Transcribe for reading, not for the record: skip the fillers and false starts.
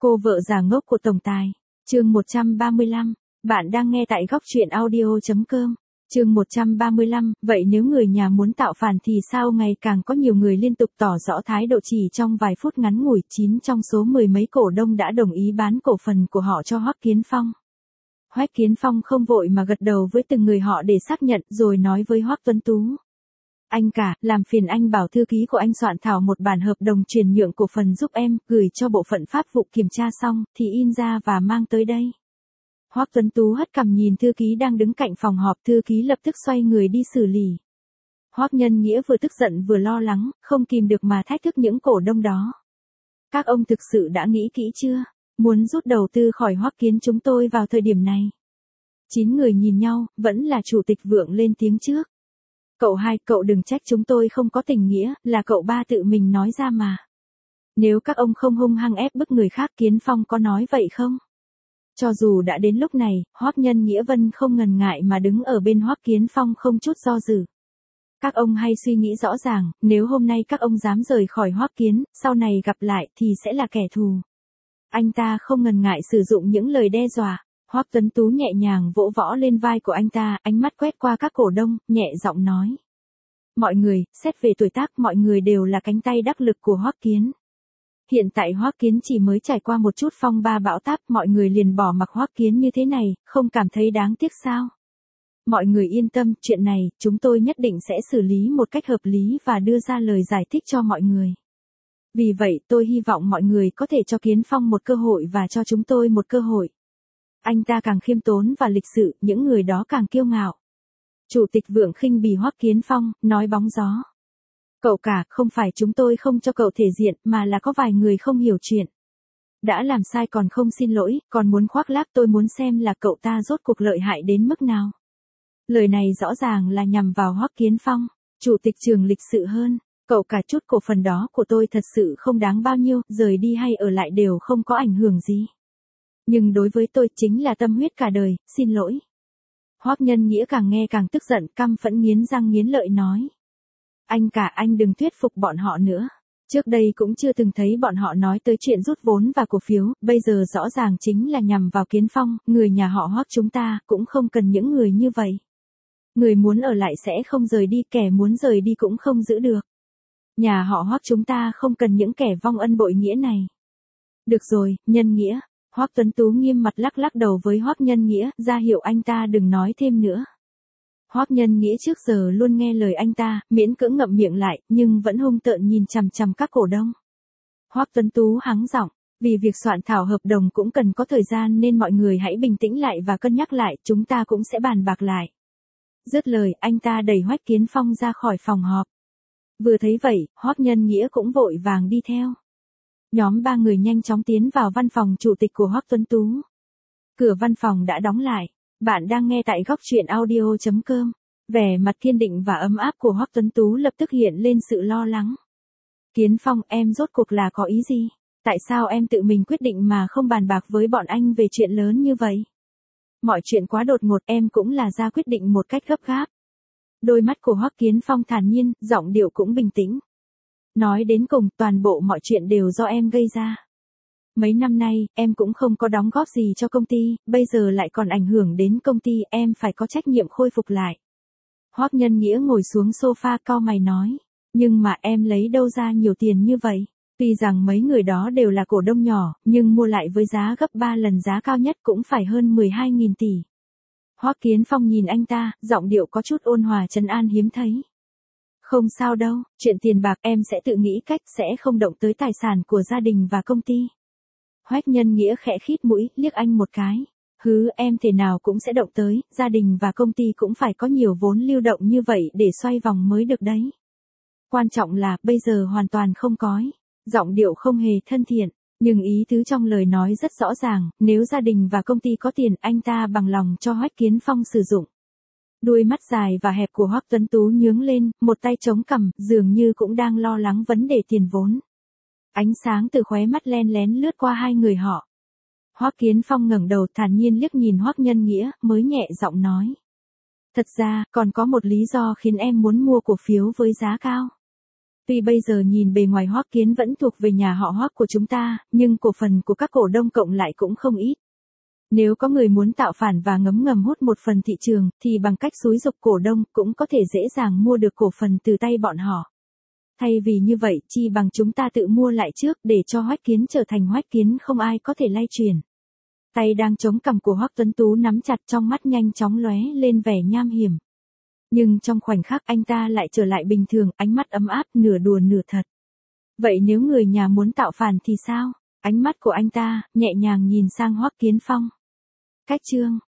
Cô vợ già ngốc của tổng tài. Chương 135. Bạn đang nghe tại góc truyện audio.com. Chương 135. Vậy nếu người nhà muốn tạo phản thì sao? Ngày càng có nhiều người liên tục tỏ rõ thái độ, chỉ trong vài phút ngắn ngủi, 9 trong số 10 mấy cổ đông đã đồng ý bán cổ phần của họ cho Hoắc Kiến Phong. Hoắc Kiến Phong không vội mà gật đầu với từng người họ để xác nhận, rồi nói với Hoắc Tuấn Tú: Anh cả, làm phiền anh bảo thư ký của anh soạn thảo một bản hợp đồng chuyển nhượng cổ phần giúp em, gửi cho bộ phận pháp vụ kiểm tra xong, thì in ra và mang tới đây. Hoắc Tuấn Tú hất cằm nhìn thư ký đang đứng cạnh phòng họp, thư ký lập tức xoay người đi xử lý. Hoắc Nhân Nghĩa vừa tức giận vừa lo lắng, không kìm được mà thách thức những cổ đông đó. Các ông thực sự đã nghĩ kỹ chưa? Muốn rút đầu tư khỏi Hoắc Kiến chúng tôi vào thời điểm này? 9 người nhìn nhau, vẫn là chủ tịch Vượng lên tiếng trước. Cậu hai, cậu đừng trách chúng tôi không có tình nghĩa, là cậu ba tự mình nói ra mà. Nếu các ông không hung hăng ép bức người khác, Kiến Phong có nói vậy không? Cho dù đã đến lúc này, Hoắc Nhân Nghĩa Vân không ngần ngại mà đứng ở bên Hoắc Kiến Phong không chút do dự. Các ông hay suy nghĩ rõ ràng, nếu hôm nay các ông dám rời khỏi Hoắc Kiến, sau này gặp lại thì sẽ là kẻ thù. Anh ta không ngần ngại sử dụng những lời đe dọa. Hoắc Tuấn Tú nhẹ nhàng vỗ võ lên vai của anh ta, ánh mắt quét qua các cổ đông, nhẹ giọng nói: Mọi người, xét về tuổi tác, mọi người đều là cánh tay đắc lực của Hoắc Kiến. Hiện tại Hoắc Kiến chỉ mới trải qua một chút phong ba bão táp, mọi người liền bỏ mặc Hoắc Kiến như thế này, không cảm thấy đáng tiếc sao? Mọi người yên tâm, chuyện này, chúng tôi nhất định sẽ xử lý một cách hợp lý và đưa ra lời giải thích cho mọi người. Vì vậy, tôi hy vọng mọi người có thể cho Kiến Phong một cơ hội và cho chúng tôi một cơ hội. Anh ta càng khiêm tốn và lịch sự, những người đó càng kiêu ngạo. Chủ tịch Vượng khinh bỉ Hoắc Kiến Phong, nói bóng gió: Cậu cả, không phải chúng tôi không cho cậu thể diện, mà là có vài người không hiểu chuyện. Đã làm sai còn không xin lỗi, còn muốn khoác lác, tôi muốn xem là cậu ta rốt cuộc lợi hại đến mức nào. Lời này rõ ràng là nhằm vào Hoắc Kiến Phong. Chủ tịch Trường lịch sự hơn: Cậu cả, chút cổ phần đó của tôi thật sự không đáng bao nhiêu, rời đi hay ở lại đều không có ảnh hưởng gì. Nhưng đối với tôi chính là tâm huyết cả đời, xin lỗi. Hoắc Nhân Nghĩa càng nghe càng tức giận, căm phẫn nghiến răng nghiến lợi nói: Anh cả, anh đừng thuyết phục bọn họ nữa. Trước đây cũng chưa từng thấy bọn họ nói tới chuyện rút vốn và cổ phiếu, bây giờ rõ ràng chính là nhằm vào Kiến Phong, người nhà họ Hoắc chúng ta cũng không cần những người như vậy. Người muốn ở lại sẽ không rời đi, kẻ muốn rời đi cũng không giữ được. Nhà họ Hoắc chúng ta không cần những kẻ vong ân bội nghĩa này. Được rồi, Nhân Nghĩa. Hoắc Tuấn Tú nghiêm mặt lắc lắc đầu với Hoắc Nhân Nghĩa, ra hiệu anh ta đừng nói thêm nữa. Hoắc Nhân Nghĩa trước giờ luôn nghe lời anh ta, miễn cưỡng ngậm miệng lại, nhưng vẫn hung tợn nhìn chằm chằm các cổ đông. Hoắc Tuấn Tú hắng giọng: Vì việc soạn thảo hợp đồng cũng cần có thời gian nên mọi người hãy bình tĩnh lại và cân nhắc lại, chúng ta cũng sẽ bàn bạc lại. Dứt lời, anh ta đẩy Hoắc Kiến Phong ra khỏi phòng họp. Vừa thấy vậy, Hoắc Nhân Nghĩa cũng vội vàng đi theo. Nhóm 3 người nhanh chóng tiến vào văn phòng chủ tịch của Hoắc Tuấn Tú. Cửa văn phòng đã đóng lại. Bạn đang nghe tại góc truyện audio.com. Vẻ mặt kiên định và ấm áp của Hoắc Tuấn Tú lập tức hiện lên sự lo lắng. Kiến Phong, em rốt cuộc là có ý gì? Tại sao em tự mình quyết định mà không bàn bạc với bọn anh về chuyện lớn như vậy? Mọi chuyện quá đột ngột, em cũng là ra quyết định một cách gấp gáp. Đôi mắt của Hoắc Kiến Phong thản nhiên, giọng điệu cũng bình tĩnh. Nói đến cùng, toàn bộ mọi chuyện đều do em gây ra. Mấy năm nay, em cũng không có đóng góp gì cho công ty, bây giờ lại còn ảnh hưởng đến công ty, em phải có trách nhiệm khôi phục lại. Hoắc Nhân Nghĩa ngồi xuống sofa cau mày nói: Nhưng mà em lấy đâu ra nhiều tiền như vậy? Tuy rằng mấy người đó đều là cổ đông nhỏ, nhưng mua lại với giá gấp 3 lần giá cao nhất cũng phải hơn 12.000 tỷ. Hoắc Kiến Phong nhìn anh ta, giọng điệu có chút ôn hòa trấn an hiếm thấy. Không sao đâu, chuyện tiền bạc em sẽ tự nghĩ cách, sẽ không động tới tài sản của gia đình và công ty. Hoắc Nhân Nghĩa khẽ khít mũi, liếc anh một cái. Hứ, em thế nào cũng sẽ động tới, gia đình và công ty cũng phải có nhiều vốn lưu động như vậy để xoay vòng mới được đấy. Quan trọng là, bây giờ hoàn toàn không có. Giọng điệu không hề thân thiện, nhưng ý tứ trong lời nói rất rõ ràng, nếu gia đình và công ty có tiền, anh ta bằng lòng cho Hoắc Kiến Phong sử dụng. Đuôi mắt dài và hẹp của Hoắc Tuấn Tú nhướng lên, một tay chống cằm, dường như cũng đang lo lắng vấn đề tiền vốn. Ánh sáng từ khóe mắt len lén lướt qua hai người họ. Hoắc Kiến Phong ngẩng đầu thản nhiên liếc nhìn Hoắc Nhân Nghĩa, mới nhẹ giọng nói: Thật ra, còn có một lý do khiến em muốn mua cổ phiếu với giá cao. Tuy bây giờ nhìn bề ngoài Hoắc Kiến vẫn thuộc về nhà họ Hoắc của chúng ta, nhưng cổ phần của các cổ đông cộng lại cũng không ít. Nếu có người muốn tạo phản và ngấm ngầm hút một phần thị trường, thì bằng cách xúi giục cổ đông cũng có thể dễ dàng mua được cổ phần từ tay bọn họ. Thay vì như vậy, chi bằng chúng ta tự mua lại trước để cho Hoắc Kiến trở thành Hoắc Kiến không ai có thể lay chuyển. Tay đang chống cằm của Hoắc Tuấn Tú nắm chặt, trong mắt nhanh chóng lóe lên vẻ nham hiểm. Nhưng trong khoảnh khắc anh ta lại trở lại bình thường, ánh mắt ấm áp, nửa đùa nửa thật. Vậy nếu người nhà muốn tạo phản thì sao? Ánh mắt của anh ta nhẹ nhàng nhìn sang Hoắc Kiến Phong. Cách chương